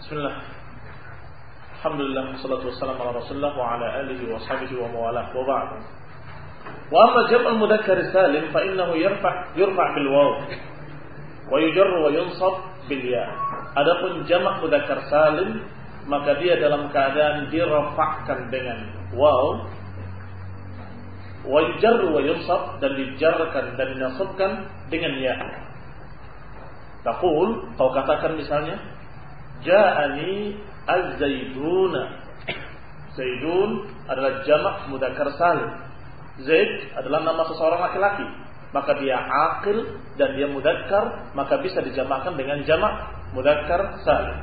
Bismillah. Alhamdulillah wassalatu wassalamu ala Rasulillah wa ala alihi wa sahbihi wa mawalah. Wa ba'd. Wa amma jam'ul mudzakkar salim fa innahu yurfa' bil waw wa yujarru wa yunsab bil ya. Adapun jamak mudzakkar salim maka dia dalam keadaan dirafa'kan dengan waw wa yujarru wa yunsab, dan dijarkan dan dinasabkan dengan ya. Taqul, kau katakan misalnya ja'ani az-zaiduna. Zaidun adalah jamak mudzakkar salim. Zaid adalah nama seseorang laki-laki, maka dia aqil dan dia mudzakkar, maka bisa dijamakkan dengan jamak mudzakkar salim.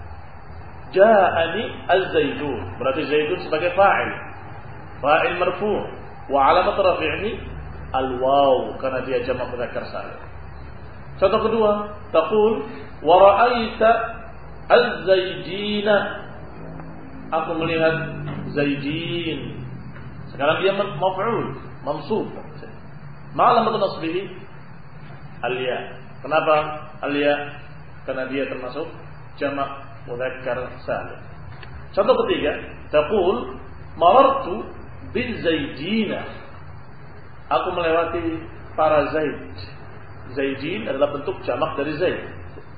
Ja'ani az-zaidun, berarti zaidun sebagai fa'il. Fa'il marfu', wa 'alamat raf'ihi al-waw karena dia jamak mudzakkar salim. Contoh kedua, taqul wa ra'aita az-zaidina. Aku melihat zaidin. Sekarang dia maf'ul, mansub. Ma'alamat nasbihi al-ya. Kenapa al-ya? Karena dia termasuk jamak mudzakkar salim. Contoh ketiga, taqul marartu biz-zaidina. Aku melewati para zaid. Zaidin adalah bentuk jamak dari zaid.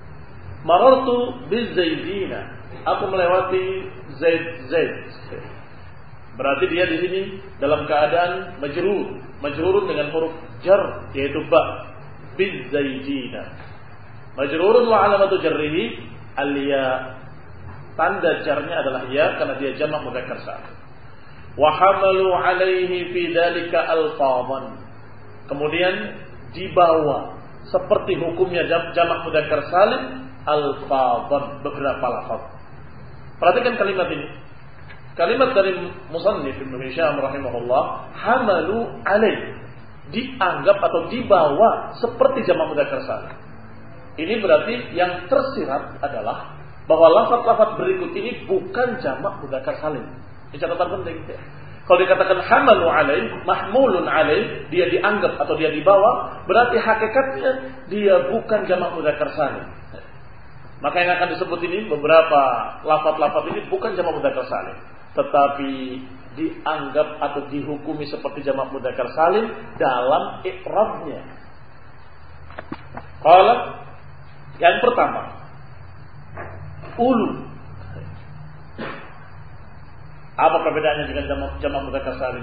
Marartu biz-zaidina. Aku melewati zaid. Berarti dia di sini dalam keadaan majrur. Majrurun dengan huruf jar yaitu ba. Biz-zaidina. Majrurun wa 'alamatu jarrihi al-ya. Tanda jarnya adalah ya karena dia jamak mudzakkar salim. Wa hamalu 'alaihi fi dzalika alfadhan. Kemudian dibawa seperti hukumnya jamak mudzakkar salim alfadhan, beberapa lafaz. Perhatikan kalimat ini. Kalimat dari musannif Ibnu Hisham rahimahullah, hamalu alaih, dianggap atau dibawa seperti jamak mudzakkar salim. Ini berarti yang tersirat adalah bahwa lafaz-lafaz berikut ini bukan jamak mudzakkar salim. Ini catatan penting. Kalau dikatakan hamalu alaih, mahmulun alaih, dia dianggap atau dia dibawa, berarti hakikatnya dia bukan jamak mudzakkar salim. Maka yang akan disebut ini beberapa lafaz-lafaz ini bukan jamak mudzakkar salim, tetapi dianggap atau dihukumi seperti jamak mudzakkar salim dalam i'rabnya. Qala, yang pertama, ulu. Apa perbedaannya dengan jamak mudzakkar salim?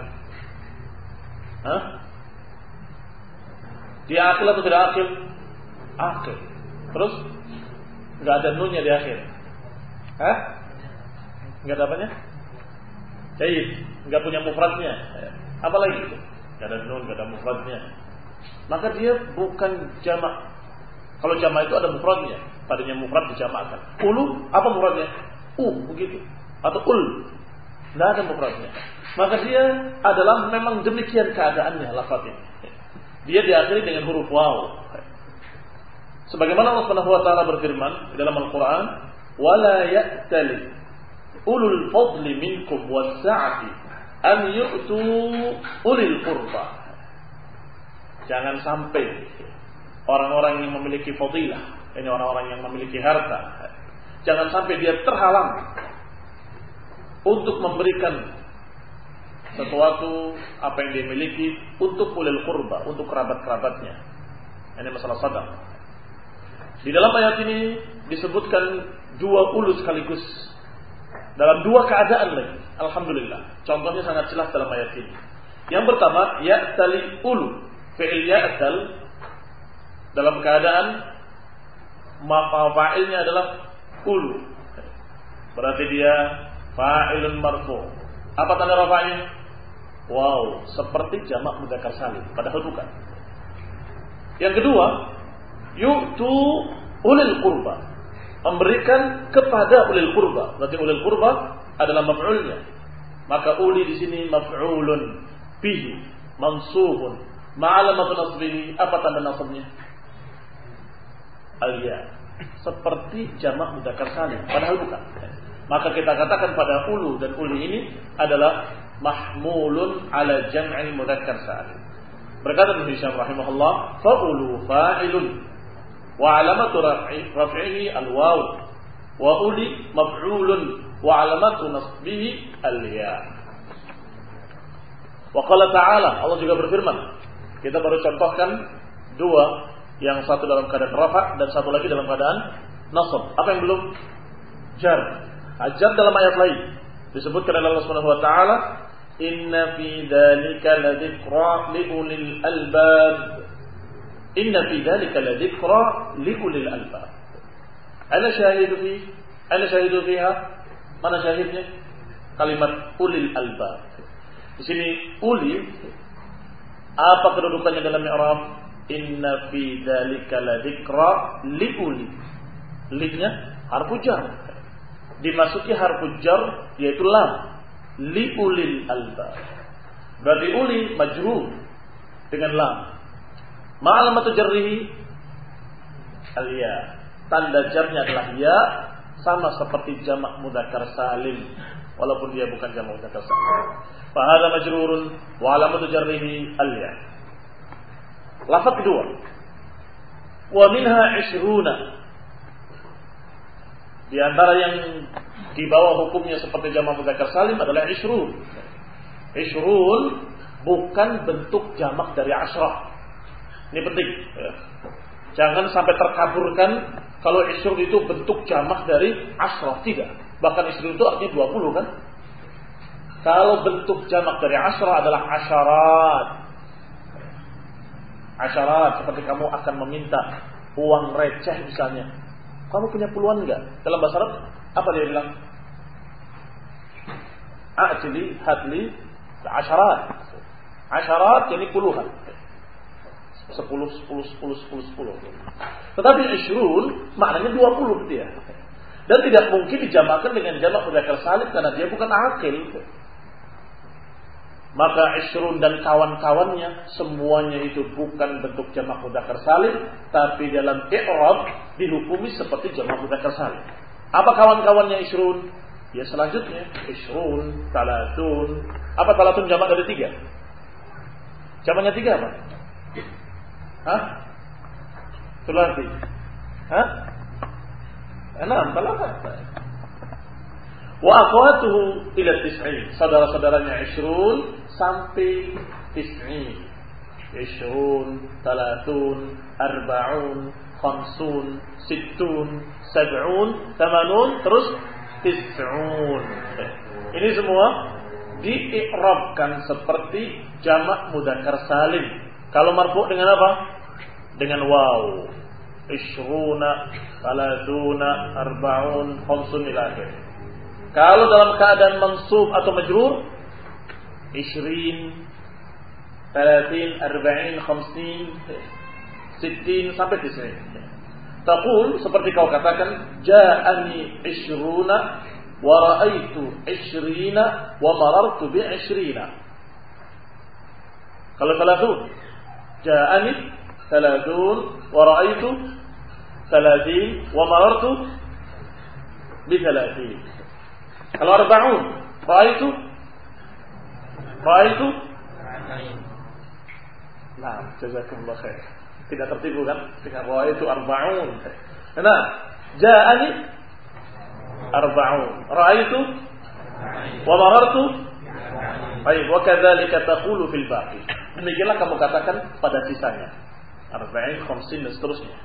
Dia akil atau tidak akil? Akil. Terus enggak ada nunnya di akhir. Enggak ada apanya? Baik, enggak punya mufradnya. Apalagi itu? Enggak ada nun, enggak ada mufradnya. Maka dia bukan jamak. Kalau jamak itu ada mufradnya. Tadinya mufrad dijamakkan. Ulu, apa mufradnya? Begitu. Atau ul. Tidak ada mufradnya. Maka dia adalah memang demikian keadaannya lafaz ini. Dia diakhiri dengan huruf waw. Sebagaimana Allah Subhanahu wa taala berfirman dalam Al-Qur'an, "Wala ya'tali ulul fadli minkum was-sa'ati an yu'tu ulil qurba." Jangan sampai orang-orang yang memiliki fadilah, ini orang-orang yang memiliki harta, jangan sampai dia terhalang untuk memberikan sesuatu apa yang dia miliki untuk ulil qurba, untuk kerabat-kerabatnya. Ini masalah sedekah. Di dalam ayat ini disebutkan dua ulu sekaligus dalam dua keadaan lagi. Alhamdulillah. Contohnya sangat jelas dalam ayat ini. Yang pertama, ya'tali ulu. Fi'il ya'tal dalam keadaan fa'ilnya adalah ulu. Berarti dia fa'ilun marfu'. Apa tanda rafa'nya? Wow, seperti jamak mudzakkar salim, padahal bukan. Yang kedua, yu'tu ulil qurba, memberikan kepada ulil qurba. Berarti ulil qurba adalah maf'ulnya. Maka uli di sini maf'ulun bihi, mansubun. Ma'alamat nasbihi, apa tanda nasabnya? Al-ya. Seperti jamak mudzakkar salim, padahal bukan. Maka kita katakan pada ulu dan uli ini adalah mahmulun ala jam'il mudzakkar salim. Berkata Ibnu Hisham rahimahullah, fa'ulu fa'ilun wa alamatu raf'ihi al-waw Wa uli maf'ulun wa alamatu nasbihi al-ya. Wa qala ta'ala, Allah juga berfirman. Kita baru contohkan dua, yang satu dalam keadaan rafa' dan satu lagi dalam keadaan nasab. Apa yang belum? Jar. Jar dalam ayat lain disebutkan oleh Allah Subhanahu wa taala, inna fi dzalika ladzikra liulil albab. Inna fi dzalika ladzikra liulil albab. Ana syahidu fiha. Mana syahidnya? Kalimat ulil albab. Di sini uli, apa kedudukannya dalam i'rab? Inna fi dzalika ladzikra liuli. Li-nya harfu jar. Dimasuki harfu jar yaitu lam. Liulil albab. Berarti uli majrur dengan lam. Ma'alamatu jarrihi al-ya. Tanda jarnya adalah ya, sama seperti jamak mudzakkar salim, walaupun dia bukan jamak mudzakkar salim. Fa hadza majrurun wa alamatu jarrihi al-ya. Lafaz kedua, wa minha 20. Di antara yang di bawah hukumnya seperti jamak mudzakkar salim adalah 20. 20 bukan bentuk jamak dari asyrah. Ini penting. Jangan sampai terkaburkan kalau 20 itu bentuk jamak dari asyrah. Tidak. Bahkan 20 itu artinya 20 kan. Kalau bentuk jamak dari asyrah adalah asyarat. Asyarat seperti kamu akan meminta uang receh misalnya. Kamu punya puluhan enggak? Dalam bahasa Arab apa dia bilang? A'tili hadli asyarat. Asyarat jadi puluhan. 10. Tetapi 20 maknanya 20 dia. Dan tidak mungkin dijamakkan dengan jamak mudzakkar salim karena dia bukan akil. Maka 20 dan kawan-kawannya semuanya itu bukan bentuk jamak mudzakkar salim, tapi dalam i'rab dihukumi seperti jamak mudzakkar salim. Apa kawan-kawannya 20? Ya selanjutnya 20, talatun. Apa talatun jamak dari 3? Jamaknya 3 apa? Hah? Sulasi. Hah? 6, talata. Wa akhwatuhu ila 90. Saudara-saudaranya 20 sampai 90. 20, talatun, arba'un, khamsun, sittun, sab'un, tamanun, terus 90. Ini semua dii'rabkan seperti jamak mudzakkar salim. Kalau marfu' dengan apa? Dengan waw. 20, talatuna, arba'un, khamsun ila akhir. Kalau dalam keadaan mansub atau majrur 20, 30, 40, 50, 60 sampai 90. Taqul seperti kau katakan ja'ani 20 wa ra'aitu 20 wa marartu bi 20. Kalau 30 ja'ani 30 wa ra'aitu 30 wa marartu bi 30. Kalau 40 ra'aitu nah, jazakumullah khair. Tidak tertipu kan? Dengan ra'aitu 40. Nah, ja'ani 40 ra'aitu wa marartu. Baik, wa kadzalika taqulu fil baqi. Demikianlah kamu katakan pada sisanya. 40, 50 dan seterusnya.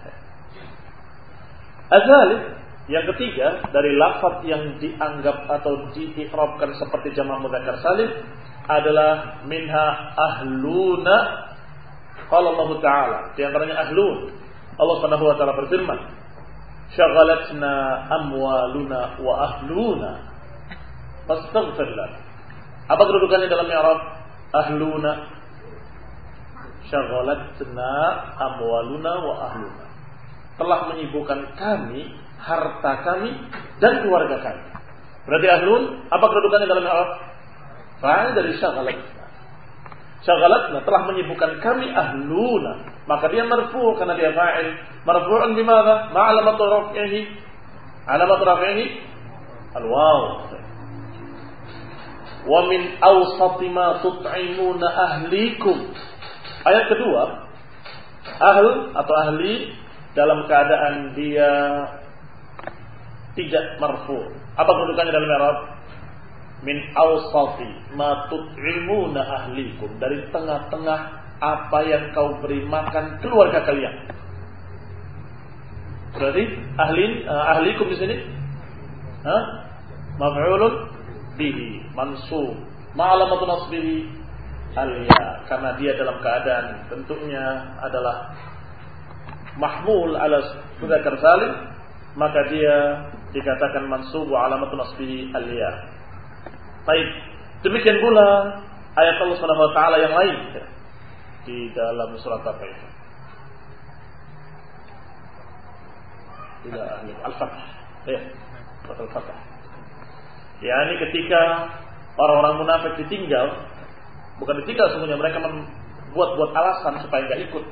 Azalih yang ketiga dari lafaz yang dianggap atau diikrabkan seperti jamak mudzakkar salim adalah minha ahluna. Qala Allah Ta'ala, di antaranya ahlun. Allah Subhanahu wa taala berfirman, "Syaghalatna amwaluna wa ahluna fastaghfir lana." Apa kedudukannya dalam i'rab? Ahluna. Syaghalatna amwaluna wa ahluna. Telah menyibukkan kami, harta kami dan keluarga kami. Berarti ahlun, apa kedudukannya dalam i'rab? Fa'il dari syaghalatna. Syaghalatna telah menyibukkan kami ahluna, maka dia marfu' karena dia fa'il. Marfu'un bimadza? Ma'alamatu raf'ihi. Alamatu raf'ihi al-waw. Wa min awsati ma tut'imuna ahlikum. Ayat kedua, ahl atau ahli dalam keadaan dia tidak marfu. Apa kedudukannya dalam i'rab? Min awsati ma tut'imuna ahlikum, dari tengah-tengah apa yang kau beri makan keluarga kalian. Berarti ahlikum di sini maf'ulun bihi mansub, ma'alamatu nasbihi al-ya, karena dia dalam keadaan bentuknya adalah mahmul ala mudzakkar salim, maka dia dikatakan mansub wa alamatu nasbihi al-ya. Baik, demikian pula ayat Allah Subhanahu wa taala yang lain di dalam surat apa itu? Ila ahli al-fath. Ya, surat al-fath. Yani ketika orang-orang munafik ditinggal, bukan ditinggal semuanya, mereka membuat alasan supaya enggak ikut.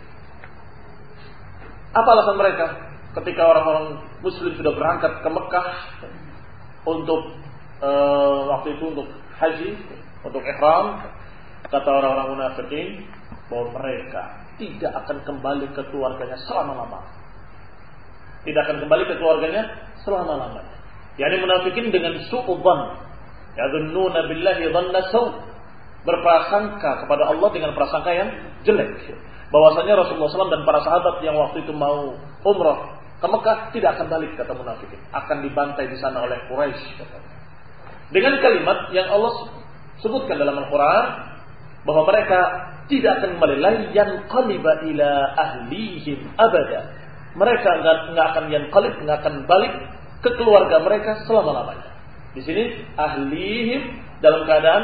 Apa alasan mereka? Ketika orang-orang muslim sudah berangkat ke Mekah untuk waktu itu untuk haji, untuk ihram, kata orang-orang munafikin bahwa mereka tidak akan kembali ke keluarganya selama-lamanya. Tidak akan kembali ke keluarganya selama-lamanya. Yani munafikin dengan su'udzan, yadhunnuna billahi dhanna saw', berprasangka kepada Allah dengan prasangka yang jelek. Bahwasanya Rasulullah SAW dan para sahabat yang waktu itu mau umrah ke Mekah tidak akan balik, kata munafikin, akan dibantai di sana oleh Quraisy, katanya. Dengan kalimat yang Allah sebutkan dalam Al-Quran bahwa mereka tidak akan kembali, la yanqaliba ila ahlihim abada. Mereka enggak akan yanqalib, enggak akan balik ke keluarga mereka selama-lamanya. Di sini ahlihim dalam keadaan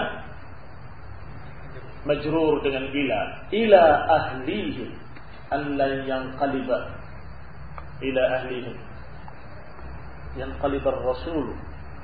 majrur dengan ila ahlihim, an la yanqaliba ila ahlihim, yanqalibar rasul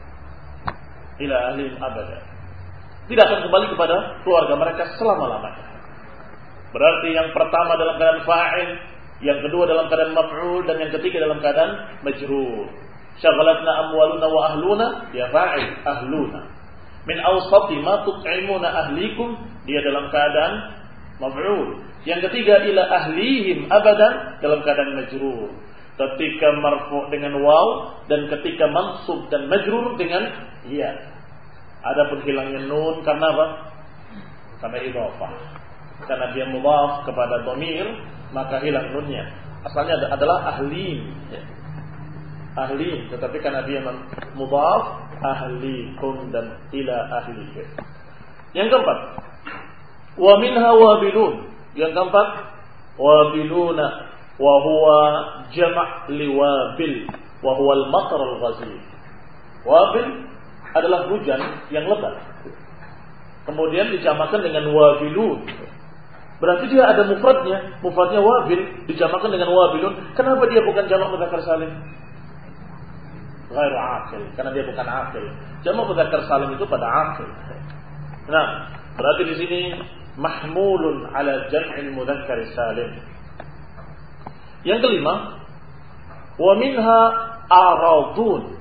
ila ahlihim abada. Tidak akan kembali kepada keluarga mereka selama-lamanya. Berarti yang pertama dalam keadaan fa'il, yang kedua dalam keadaan maf'ul, dan yang ketiga dalam keadaan majrur. Syaghalatna amwaluna wa ahluna, dia fa'il, ahluna. Min awsati ma tut'imuna ahlikum, dia dalam keadaan maf'ul. Yang ketiga ila ahlihim abadan, dalam keadaan majrur. Ketika marfu' dengan waw, dan ketika mansub dan majrur dengan ya. Adapun hilangnya nun karena apa? Karena idhafah. Karena dia mudhaf kepada dhamir, maka hilang nunnya. Asalnya adalah ahlim. Ahlim, tetapi karena dia mudhaf, ahlikum dan ila ahlihim. Yang keempat, wa minha wabilun. Yang keempat, wabiluna, wa huwa jama' liwabil, wa huwa al-matar al-ghazir. Wabil adalah hujan yang lebat. Kemudian dijamakan dengan wabilun. Berarti dia ada mufradnya. Mufradnya wabil, dijamakan dengan wabilun. Kenapa dia bukan jamak mudzakkar salim? Ghairu aqil, karena dia bukan aqil. Jamak mudzakkar salim itu pada aqil. Nah, berarti di sini mahmulun ala jam'il mudzakkar salim. Yang kelima, wa minha aradun.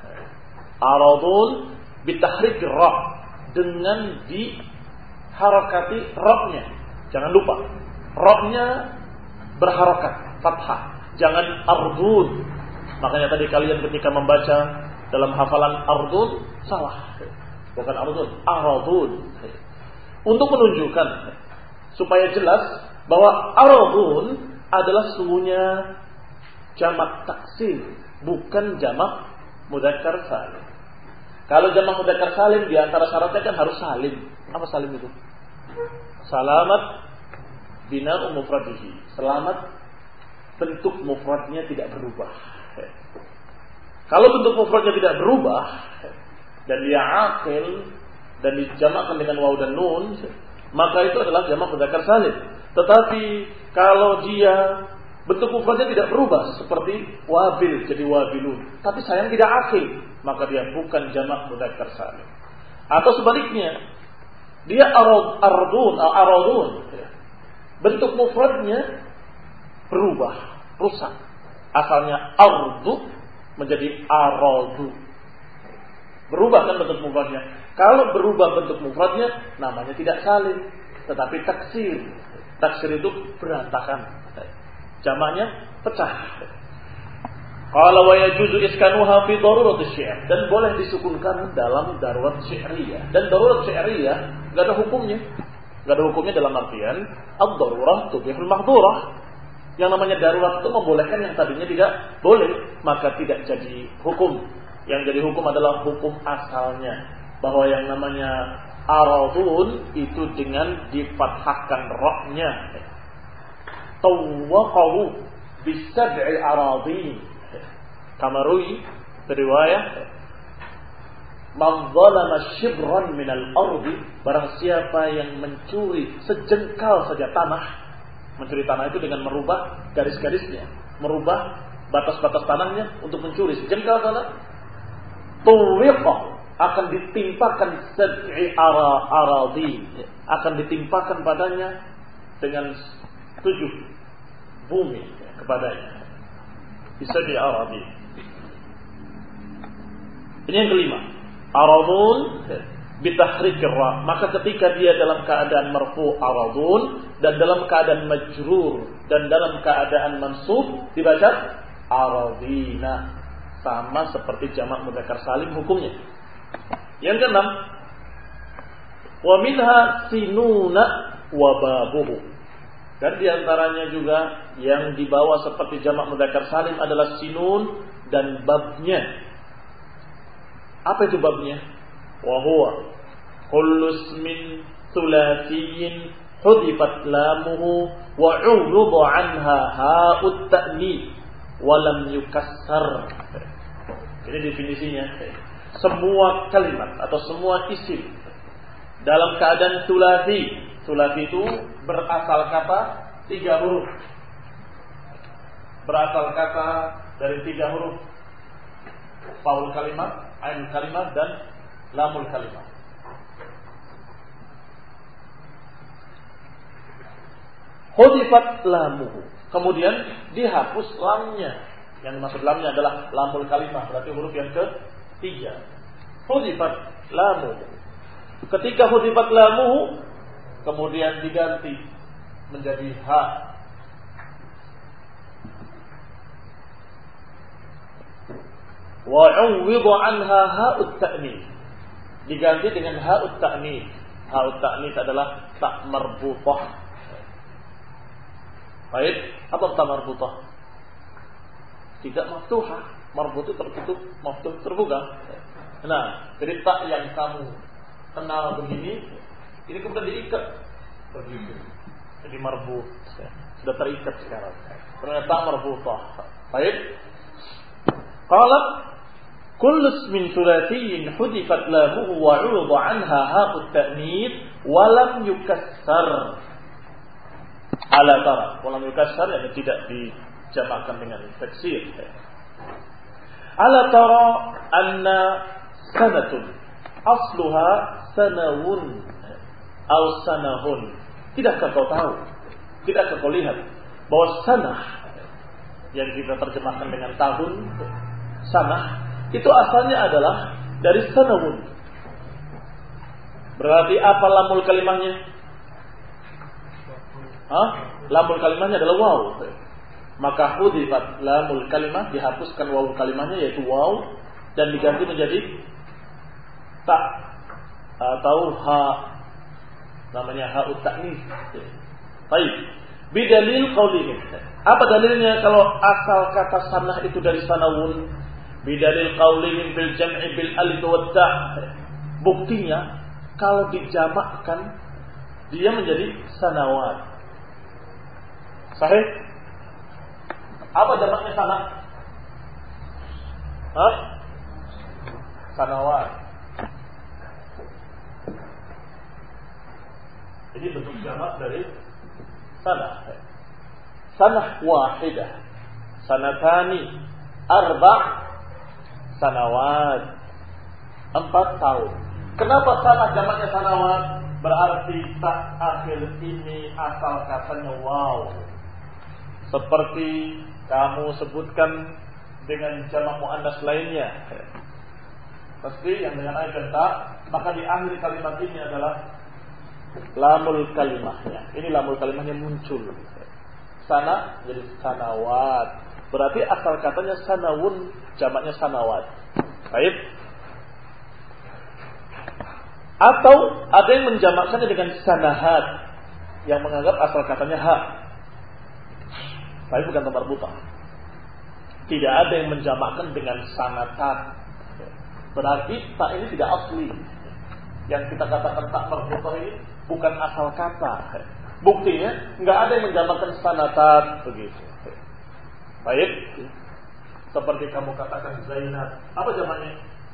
Aradun bitahrik ra, dengan diharakati ra-nya. Jangan lupa, ra-nya berharakat fathah, jangan ardun. Makanya tadi kalian ketika membaca dalam hafalan ardun salah. Bukan ardun, aradun. Untuk menunjukkan supaya jelas bahwa aradun adalah sesungguhnya jamak taksir, bukan jamak mudzakkar salim. Kalau jamak mudzakkar salim, di antara syaratnya kan harus salim. Apa salim itu? Salamat bina'u mufradihi. Selamat bentuk mufradnya tidak berubah. Kalau bentuk mufradnya tidak berubah dan dia aqil dan dijamakkan dengan waw dan nun, maka itu adalah jamak mudzakkar salim. Tetapi kalau dia bentuk mufradnya tidak berubah seperti wabil jadi wabilun, tapi sayang tidak aqil, maka dia bukan jamak mudzakkar salim. Atau sebaliknya, dia aradun, bentuk mufradnya berubah, rusak. Asalnya ardu menjadi aradu. Berubah kan bentuk mufradnya. Kalau berubah bentuk mufradnya, namanya tidak salim, tetapi taksir. Taksir itu berantakan. Jamaknya pecah. Qala wa yajuzu iskanuha fi darurat asy-syi'r, dan boleh disukunkan dalam darurat syi'riyah. Dan darurat syi'riyah enggak ada hukumnya. Enggak ada hukumnya dalam artian ad-darurah tubihul mahdhurah. Yang namanya darurat itu membolehkan yang tadinya tidak boleh, maka tidak jadi hukum. Yang jadi hukum adalah hukum asalnya, bahwa yang namanya aradun itu dengan difathahkan ra-nya. Tawaqahu bisab'i aradin. Kamarui riwayat man zalama shibran minal ardi, barang siapa yang mencuri sejengkal saja tanah. Mencuri tanah itu dengan merubah garis-garisnya, merubah batas-batas tanahnya untuk mencuri sejengkal tanah. Tuwiqah, akan ditimpakan sab'i aradin, akan ditimpakan padanya dengan 7 bumi kepadanya. Bisab'i aradin. Ini yang kelima, aradun bitahrikir ra, maka ketika dia dalam keadaan marfu aradun dan dalam keadaan majrur dan dalam keadaan mansub dibaca aradina, sama seperti jamak mudzakkar salim hukumnya. Yang keenam, wa minha sinuna wa babuhu, dan diantaranya juga yang dibawa seperti jamak mudzakkar salim adalah sinun dan babnya. Apa itu babnya? Wa huwa kullu ismin thulathiyin hudifat lamuhu wa 'urida 'anha ha'ut ta'nits wa lam yukassar. Ini definisinya. Semua kalimat atau semua isim dalam keadaan thulathi. Thulathi itu berasal kata 3 huruf. Berasal kata dari 3 huruf. Faul kalimat, ain kalimat, dan lamul kalimat. Hudifat lamuhu, kemudian dihapus lamnya. Yang dimaksud lamnya adalah lamul kalimat, berarti huruf yang ke-3. Hudifat lamuhu. Ketika hudifat lamuhu, kemudian diganti menjadi ha. Wa 'uwwida 'anha ha'ut ta'nits, diganti dengan ha'ut ta'nits. Ha'ut ta'nits adalah ta marbutah. Baik, apa ta marbutah? Tidak maftuhah. Marbut itu tertutup, maftuh terbuka. Nah, jadi tak yang kamu kenal begini, ini kemudian diikat begini. Jadi marbut, sudah terikat sekarang. Ternyata marbutah. Baik. Qala kullu ismin thulathiyin hudifat lamuhu wa 'urida 'anha ha'ut ta'nits wa lam yukassar. Ala tara, wa lam yukassar yang tidak dijamakkan dengan taksir. Ala tara anna sanatun asluha sanawun aw sanahun. Tidakkah kau tahu? Tidakkah kau lihat bahwa sanah yang kita terjemahkan dengan tahun, sanah itu asalnya adalah dari sanawun. Berarti apa lamul kalimahnya? Lamul kalimahnya adalah waw. Maka hudifat lamul kalimah, dihapuskan waw kalimahnya yaitu waw dan diganti menjadi ta atau ha, namanya ha'ut ta'nits. Baik. Bidalil qaulihim. Apa dalilnya kalau asal kata sanah itu dari sanawun? Bidalil qaulihim bil jam'i bil alif wa ta'. Buktinya kalau dijamakkan dia menjadi sanawat. Sahih? Apa jamaknya sanah? Sanawat. Jadi bentuk jamak dari sanah. Sanah wahidah, sanatani, sanawat, 4 tahun. Kenapa sanah jamaknya sanawat? Berarti tak akhir ini asal katanya wow. Seperti kamu sebutkan dengan jamak muannas lainnya. Pasti yang dengan alif dan ta, maka di akhir kalimat ini adalah lamul kalimahnya. Ini lamul kalimahnya muncul. Sana jadi sanawat. berarti asal katanya sanawun, jamaknya sanawat. Baik. Atau ada yang menjamakkannya dengan sanahat, yang menganggap asal katanya ha. Tapi bukan tempat buta. Tidak ada yang menjamakkan dengan sanatat. Berarti tak ini tidak asli. Yang kita katakan tak marbuta ini bukan asal kata. Buktinya nggak ada yang menjamakkan sanatat begitu. Baik. Seperti kamu katakan Zainab. Apa jamaknya?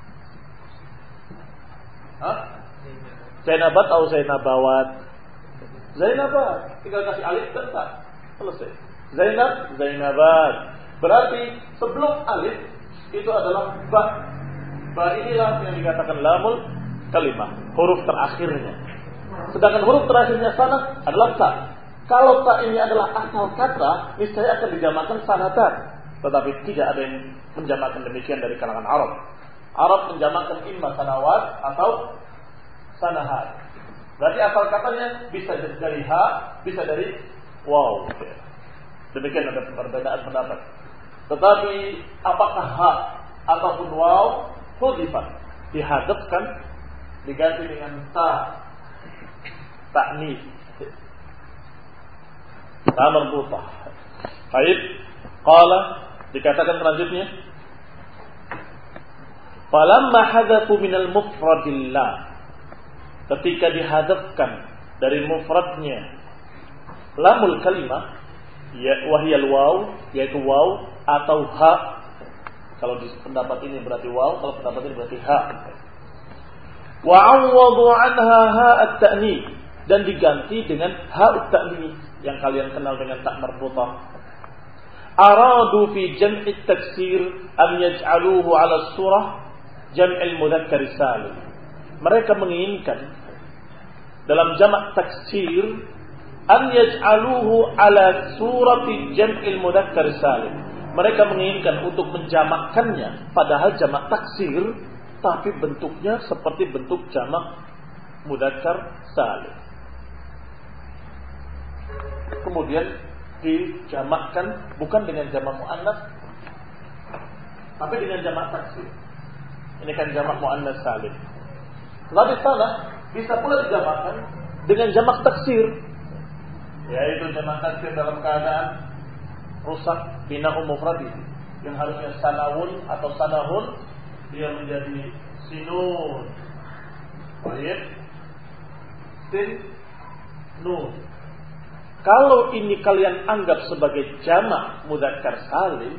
Hah? Zainabat atau Zainabawat? Zainabat. Tinggal kasih alif dan tak. Selesai. Zainab, Zainabat. Berarti sebelum alif itu adalah ba. Ba inilah yang dikatakan lamul kalimah, huruf terakhirnya. Sedangkan huruf terakhirnya sana adalah ta. Kalau ta ini adalah asal kata, niscaya akan dijamakkan sanatat. Tetapi tidak ada yang menjamakkan demikian dari kalangan Arab. Arab menjamakkan imma sanawat atau sanahat. Berarti asal katanya bisa dari ha, bisa dari waw. Demikian ada perbedaan pendapat. Tetapi apakah ha ataupun waw hudifat, dihadapkan, diganti dengan ta, ta'nis, ta marbutah. Baik, qala dikatakan selanjutnya, falamma hadatsu minal mufradillah, ketika dihadapkan dari mufradnya lamul kalimah, ya wahiyal waw, yaitu waw atau ha. Kalau di pendapat ini berarti waw, kalau pendapat ini berarti ha. Wa 'awwadu 'anha ha at-ta'nis, dan diganti dengan ha at-ta'nis yang kalian kenal dengan ta marbutah. Aradu fi jam'i at-taksir an yaj'aluhu 'ala surah jam'il mudzakkar salim. Mereka menginginkan dalam jamak taksir an yaj'aluhu 'ala surati jam'il mudzakkar salim. Mereka menginginkan untuk menjamakkannya padahal jamak taksir, tapi bentuknya seperti bentuk jamak mudzakkar salim. Kemudian dijamakkan bukan dengan jamak muannas, tapi dengan jamak taksir. Ini kan jamak muannas salim. Lalu sana bisa pula dijamakkan dengan jamak taksir, yaitu jamak taksir dalam keadaan rusak bina'u mufradi, yang harusnya sanawun atau sanahun, dia menjadi sinun. Baik. Sin nun. Kalau ini kalian anggap sebagai jamak mudzakkar salim,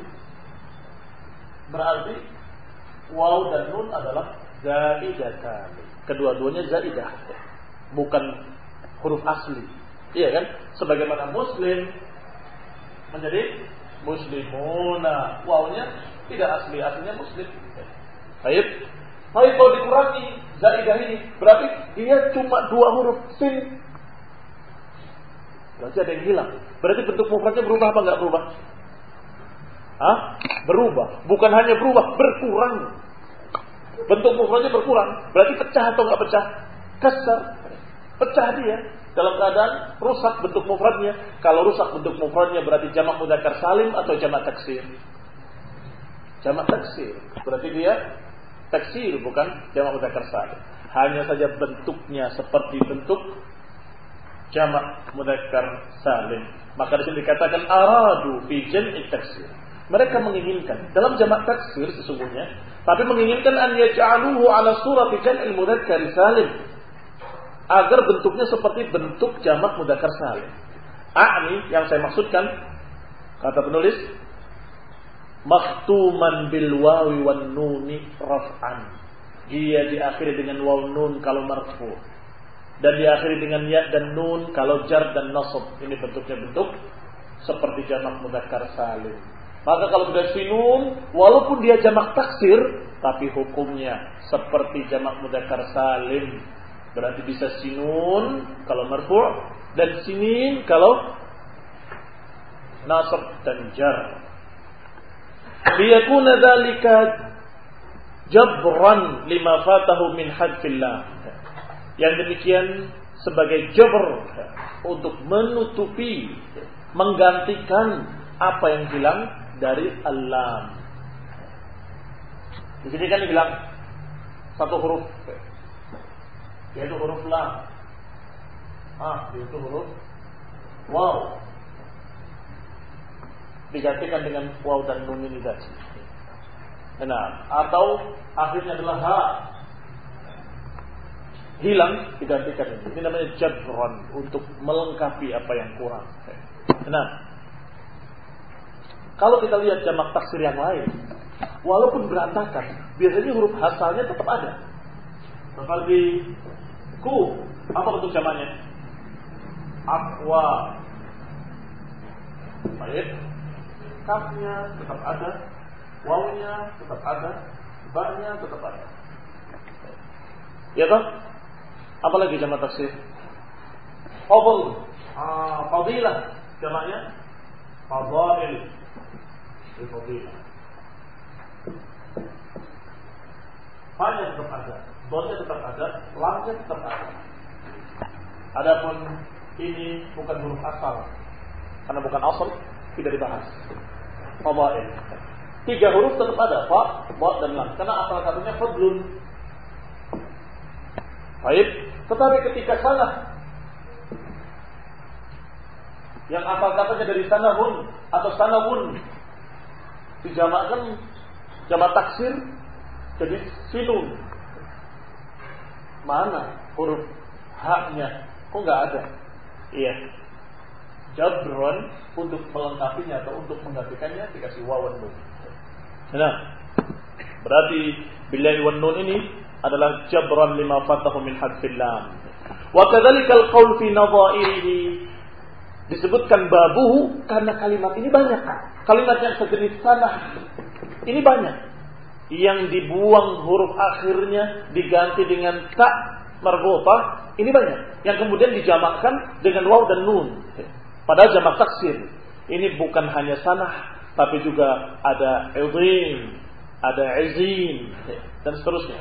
berarti waw dan nun adalah zaidatan. Kedua-duanya zaidah, bukan huruf asli. Iya kan? Sebagaimana muslim menjadi muslimuna, wawnya tidak asli, aslinya muslim. Baik. Tapi kalau dikurangi zaidah ini, berarti dia cuma dua huruf sin. Berarti ada yang hilang. Berarti bentuk mufradnya berubah apa enggak berubah? Hah? Berubah. Bukan hanya berubah, berkurang. Bentuk mufradnya berkurang. Berarti pecah atau enggak pecah? Kasar. Pecah dia. Dalam keadaan rusak bentuk mufradnya. Kalau rusak bentuk mufradnya berarti jamak mudzakkar salim atau jamak taksir? Jamak taksir. Berarti dia taksir, bukan jamak mudzakkar salim. Hanya saja bentuknya seperti bentuk jamak mudzakkar salim. Maka di sini dikatakan aradu fi jam'i taksir. Mereka menginginkan dalam jamak taksir sesungguhnya, tapi menginginkan an yaj'aluhu ala surati jam'il mudzakkar salim, agar bentuknya seperti bentuk jamak mudzakkar salim. A'ni, yang saya maksudkan, kata penulis, makhtuman bil wawi wan nuni raf'an. Dia diakhiri dengan waw nun kalau marfu, dan diakhiri dengan ya dan nun kalau jar dan nasab. Ini bentuknya bentuk seperti jamak mudzakkar salim. Maka kalau sudah sinun, walaupun dia jamak taksir, tapi hukumnya seperti jamak mudzakkar salim. Berarti bisa sinun kalau marfu' dan sinin kalau nasab dan jar. Liyakuna dzalika jabran lima fatahu min hadfillah. Yang demikian sebagai jabr, untuk menutupi, menggantikan apa yang hilang dari al-lam. Di sini kan dibilang satu huruf, yaitu huruf lam. Yaitu huruf waw. Digantikan dengan waw dan nun ini tadi. Atau akhirnya adalah ha. Hilang, digantikan ini. Ini namanya jabran, untuk melengkapi apa yang kurang. Kalau kita lihat jamak taksir yang lain, walaupun berantakan, biasanya huruf hasalnya tetap ada. Seperti ku, apa bentuk jamaknya? Aqwa. Baik. Kafnya tetap ada, wawnya tetap ada, ba-nya tetap ada. Ya toh? Apalagi jamak taksir? Fadl. Fadilah. Jamaknya fadail. Fadilah. Fa-nya tetap ada, dha-nya tetap ada, lam-nya tetap ada. Adapun ini bukan huruf asal, karena bukan asal, tidak dibahas. Fadail. 3 huruf tetap ada, fa, ba, dan lam. Karena asal satunya fadlun. Baik, tetapi ketika salah, yang asal katanya dari sanahun atau sanawun, dijamakkan jamak taksir jadi sinun. Mana huruf haknya? Kok nggak ada? Iya, jabron untuk melengkapinya atau untuk menggantikannya dikasih wawan nun. Berarti billahi wan nun ini adalah jabran lima fatahu min hadfil lam. Wa kadzalikal qaul fi nadha'irihi, disebutkan babuhu karena kalimat ini banyak. Kalimat yang sejenis sanah ini banyak. Yang dibuang huruf akhirnya diganti dengan ta marbutah, ini banyak. Yang kemudian dijamakkan dengan waw dan nun. Padahal jamak taksir. Ini bukan hanya sanah, tapi juga ada idhim, ada izin, dan seterusnya.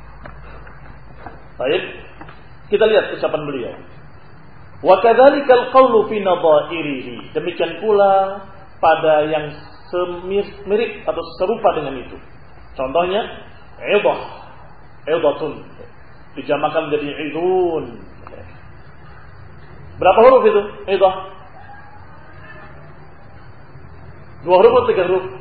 Baik, kita lihat ucapan beliau. Wa kadzalikal qawlu fi nadha'irihi. Demikian pula pada yang mirip atau serupa dengan itu. Contohnya idah, dijamakan menjadi idun. Berapa huruf itu? Idah 2 huruf atau 3 huruf?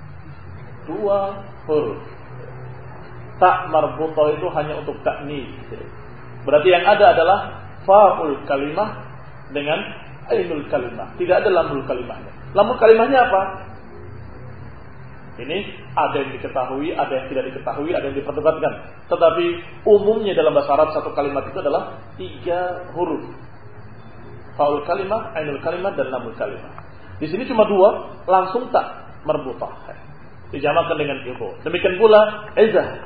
2 huruf. Tak marbutah itu hanya untuk taknis. Berarti yang ada adalah fa'ul kalimah dengan ainul kalimah. Tidak ada lamul kalimahnya. Lamul kalimahnya apa? Ini ada yang diketahui, ada yang tidak diketahui, ada yang diperdebatkan. Tetapi umumnya dalam bahasa Arab satu kalimat itu adalah 3 huruf. Fa'ul kalimah, ainul kalimah, dan lamul kalimah. Di sini cuma 2, langsung tak marbutah. Dijamakan dengan itu. Demikian pula izah.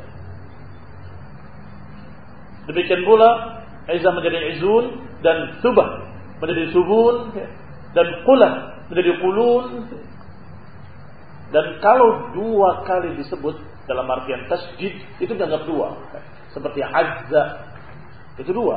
Demikian pula izah menjadi izun, dan subah menjadi subun, dan qulah menjadi qulun. Dan kalau 2 kali disebut dalam artian tasjid, itu dianggap 2. Seperti azza, itu 2.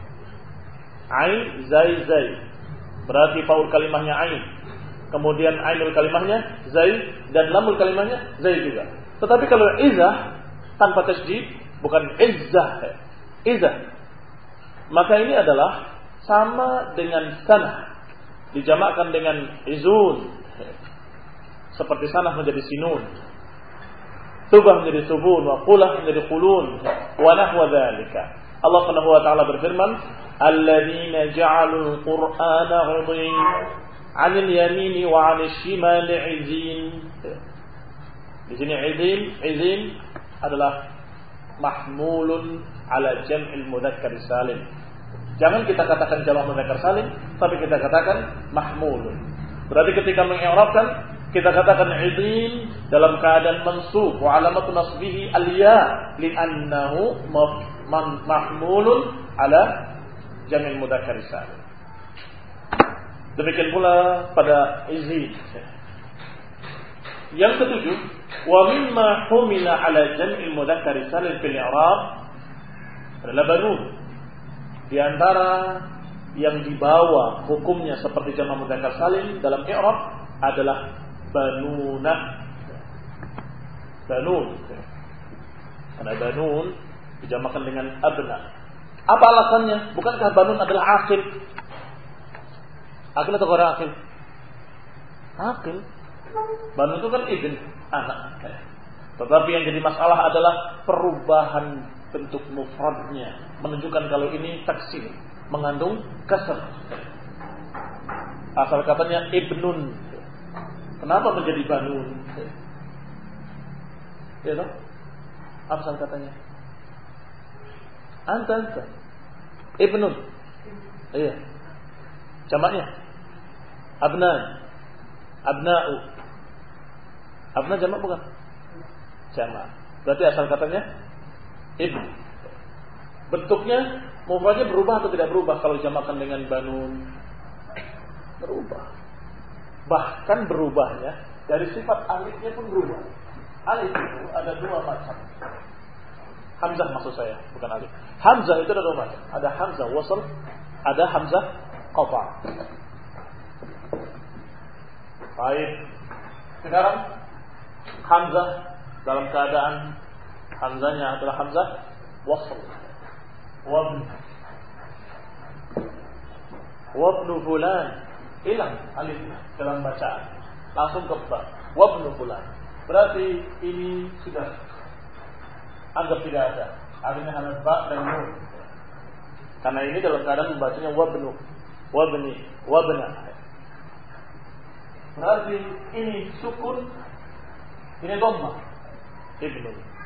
Ain, zai, zai. Berarti faul kalimahnya ain. Kemudian ainul kalimahnya zai, dan lamul kalimahnya zai juga. Tetapi kalau izah tanpa tasjid, bukan izzah, izah, maka ini adalah sama dengan sanah, dijamakkan dengan izun. Seperti sanah menjadi sinun, subah menjadi subun, wa qulah menjadi qulun, wa nahwa dzalika. Allah Subhanahu wa taala berfirman, alladzina ja'alul qur'ana 'idhin 'anil yamini wa 'anil shimali 'izin. Di sini izin adalah mahmulun ala jam'il mudzakkar salim. Jangan kita katakan jamak mudzakkar salim, tapi kita katakan mahmulun. Berarti ketika mengi'rabkan, kita katakan izin dalam keadaan mansub, wa alamatu nasbihi al-ya li'annahu mahmulun ala jam'il mudzakkar salim. Demikian pula pada izin. Yang ketujuh, wa mimma humila ala jam'il mudzakkar salim fil i'rab adalah banun. Di antara yang dibawa hukumnya seperti jamak mudzakkar salim dalam i'rab adalah banuna. Banun. Karena banun dijamakan dengan abna. Apa alasannya? Bukankah banun adalah akil? Akil atau orang akil? Akil. Banun itu kan ibn, anak. Tetapi yang jadi masalah adalah perubahan bentuk mufradnya, menunjukkan kalau ini taksir, mengandung kasr. Asal katanya ibnun. Kenapa menjadi banun? Ya toh? Asal katanya. Anta. Ibnun. Iya. Jamaknya abnan. Abna'u. Abna jamak bukan? Jamak. Berarti asal katanya ibn. Bentuknya mufradnya berubah atau tidak berubah kalau jamakan dengan banun? Berubah. Bahkan berubahnya dari sifat alifnya pun berubah. Alif itu ada dua macam. Hamzah maksud saya, bukan alif. Hamzah itu ada dua macam. Ada hamzah wasl, ada hamzah qata'. Baik. Sekarang hamzah dalam keadaan hamzahnya adalah hamzah wasl. Wabnu fulan, hilang alifnya dalam bacaan, langsung ke ba. Wabnu fulan. Berarti ini sudah anggap tidak ada. Artinya hanya ba dan nun. Karena ini dalam keadaan membacanya wabnu, wabni, wabna. Berarti ini sukun, ini dhammah. Ibnu.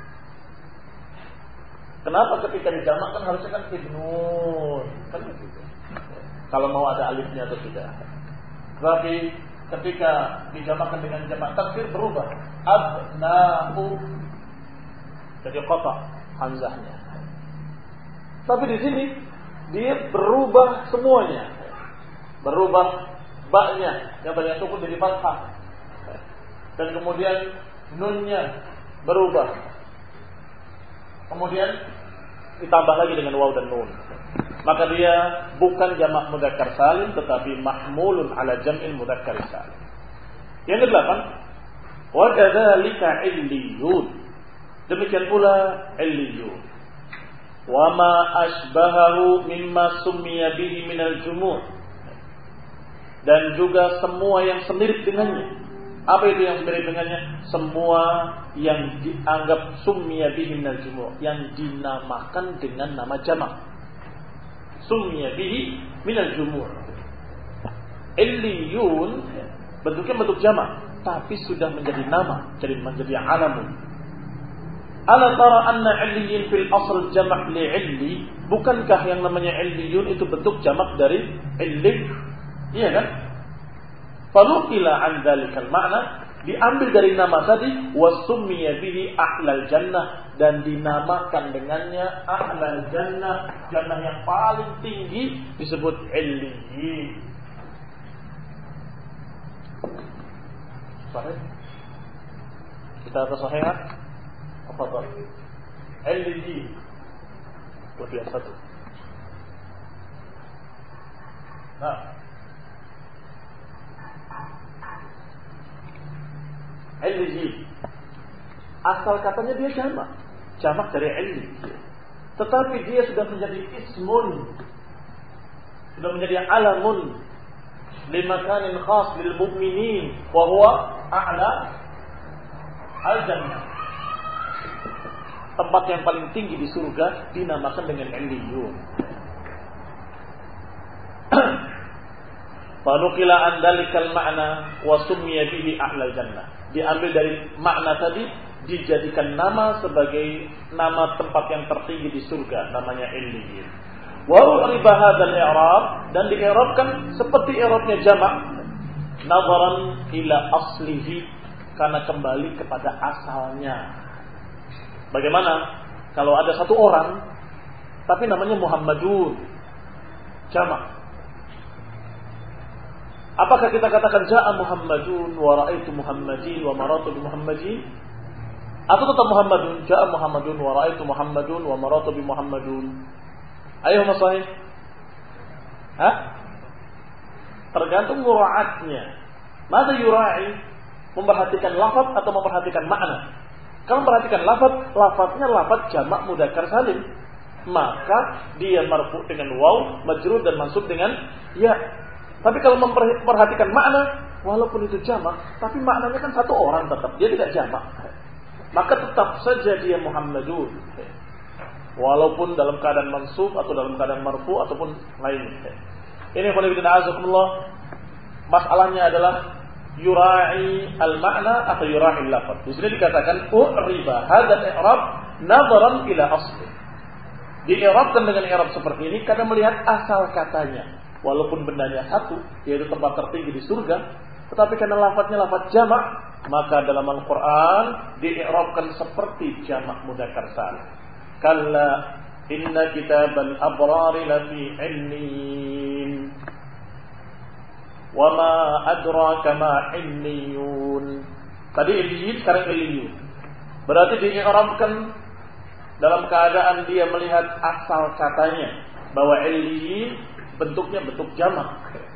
Kenapa ketika dijamakkan harusnya kan ibnun? Kan begitu. Kalau mau ada alifnya atau tidak. Tapi ketika dijamakkan dengan jamak taksir berubah. Abna'u. Jadi qata hamzahnya. Tapi di sini dia berubah semuanya. Berubah ba-nya yang banyak sukun jadi fathah. Dan kemudian nunnya berubah. Kemudian ditambah lagi dengan waw dan nun. Maka dia bukan jamak mudzakkar salim tetapi mahmulun ala jam'il mudzakkar salim. Yang ke-8, wa kadzalika illiyun. Demikian pula illiyun. Wa ma asbahahu mimma summiya bihi minal jumu'. Dan juga semua yang semirip dengannya. Apa itu yang semirip dengannya? Semua yang dianggap summiya bihi minal jumu', yang dinamakan dengan nama jamak. Summiya bihi minal jumu'. Illiyun bentuknya bentuk jamak, tapi sudah menjadi nama, jadi menjadi alamun. Ala tara anna illiyin fil asl jamak li illi? Bukankah yang namanya illiyun itu bentuk jamak dari illi? Iya kan? Fanuqila an dzalikal ma'na, diambil dari nama tadi, wasummiya bihi ahlal jannah, dan dinamakan dengannya ahlal jannah, jannah yang paling tinggi disebut illiyin. Sahih? Kita atas sahih kan? Apa tadi? Illiyin. Lebih yang satu. Nah, illiyin. Asal katanya dia jamak dari illi. Tetapi dia sudah menjadi ismun, sudah menjadi alamun limakanin khas lil mu'minin wa huwa a'la al-jannah. Tempat yang paling tinggi di surga dinamakan dengan illiyun. Fanukila an dalikal ma'na wa summiya bihi ahlal jannah. Diambil dari makna tadi, dijadikan nama sebagai nama tempat yang tertinggi di surga, namanya illiyin. Wa uriba hadzal i'rab, dan di'irabkan seperti i'rabnya jamak, nazaran ila aslihi, karena kembali kepada asalnya. Bagaimana kalau ada satu orang tapi namanya Muhammadun, jamak? Apakah kita katakan ja'a Muhammadun wa ra'aitu Muhammadin wa maratu bi Muhammadin? Atau tetap Muhammadun, ja'a Muhammadun wa ra'aitu Muhammadun wa maratu bi Muhammadun? Ayo sahih? Tergantung mura'atnya. Mada yura'i? Memperhatikan lafaz atau memperhatikan makna? Kalau memperhatikan lafaznya lafaz jamak mudzakkar salim, maka dia marfu dengan waw, majrur dan mansub dengan ya. Tapi kalau memperhatikan makna, walaupun itu jamak, tapi maknanya kan satu orang tetap, dia tidak jamak. Maka tetap saja dia Muhammadun. Walaupun dalam keadaan mansub atau dalam keadaan marfu ataupun lainnya. Ini qulibina azakumullah. Masalahnya adalah yura'i al-ma'na atau yura'i al-lafaz. Di sini dikatakan u'riba hadzal i'rab nadharan ila asli. Di'irabkan dengan i'rab seperti ini karena melihat asal katanya. Walaupun bendanya satu, yaitu tempat tertinggi di surga, tetapi karena lafaznya lafaz jamak, maka dalam Al-Qur'an di'irabkan seperti jamak mudzakkar salim. Kalla inna kitabal abrari lafi 'illin. Wa ma adraka ma 'illiyun. Tadi 'illiyin, sekarang 'illiyun. Berarti di'irabkan dalam keadaan dia melihat asal katanya bahwa 'illiyin bentuknya bentuk jamak.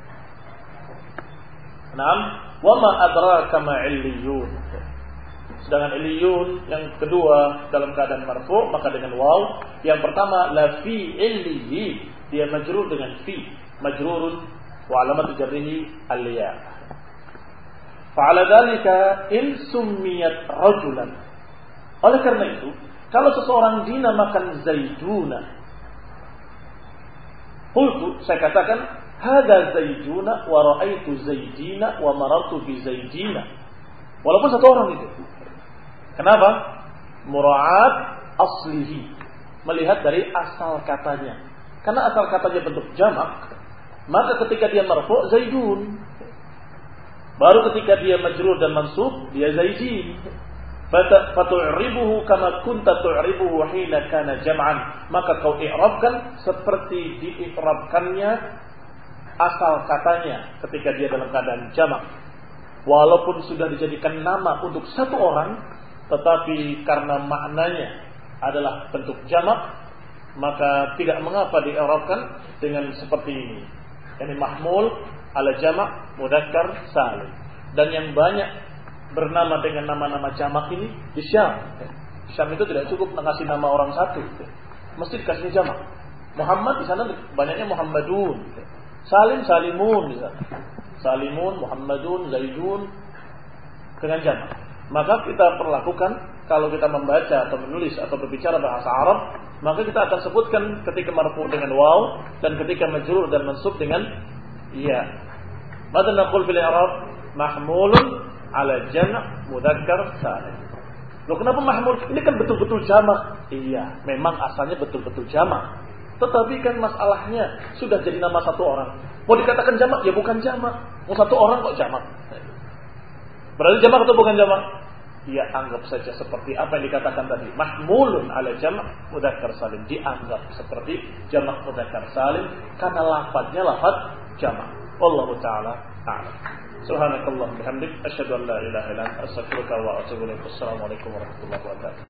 Naam, wa ma adraka ma 'illiyun. Sedangkan illiyun yang kedua dalam keadaan marfu maka dengan waw. Yang pertama la fi illiyin, dia majrur dengan fi, majrurun wa alamat jarrihi al-ya. Fa'ala dzalika in summiyat rajulan. Oleh karena itu, kalau seseorang dinamakan Zaiduna, qultu, saya katakan hadza Zaiduna wa ra'aitu Zaidina wa marartu bi Zaidina. Walaupun satu orang itu. Kenapa? Mura'at aslihi, melihat dari asal katanya. Karena asal katanya bentuk jamak, maka ketika dia marfu Zaidun. Baru ketika dia majrur dan mansub dia Zaidin. Fatu'ribuhu kama kunta tu'ribuhu hina kana jam'an. Maka kau i'rabkan seperti di'irabkannya asal katanya ketika dia dalam keadaan jamak. Walaupun sudah dijadikan nama untuk satu orang, tetapi karena maknanya adalah bentuk jamak, maka tidak mengapa di'irabkan dengan seperti ini. Yani mahmul ala jamak mudzakkar salim. Dan yang banyak bernama dengan nama-nama jamak ini di Syam. Di Syam itu tidak cukup mengasih nama orang satu, mesti dikasih jamak. Muhammad di sana banyaknya Muhammadun, Salim Salimun, Salimun, Muhammadun, Zaidun dengan jamak. Maka kita perlakukan kalau kita membaca atau menulis atau berbicara bahasa Arab, maka kita akan sebutkan ketika marfu dengan waw dan ketika majrur dan mansub dengan ya. Maka naqul fil i'rab mahmulun ala jam' mudzakkar salim. Loh, kenapa mahmul? Ini kan betul-betul jamak. Iya, memang asalnya betul-betul jamak. Tetapi kan masalahnya sudah jadi nama satu orang. Mau dikatakan jamak ya bukan jamak. Mau satu orang kok jamak. Berarti jamak atau bukan jamak? Ya anggap saja seperti apa yang dikatakan tadi. Mahmulun ala jamak mudzakkar salim. Dianggap seperti jamak mudzakkar salim karena lafadznya lafadz jamak. Wallahu ta'ala a'lam. Subhanakallah bihamdik asyhadu an la ilaha illa anta astaghfiruka wa atubu ilaik. Assalamualaikum warahmatullahi wabarakatuh.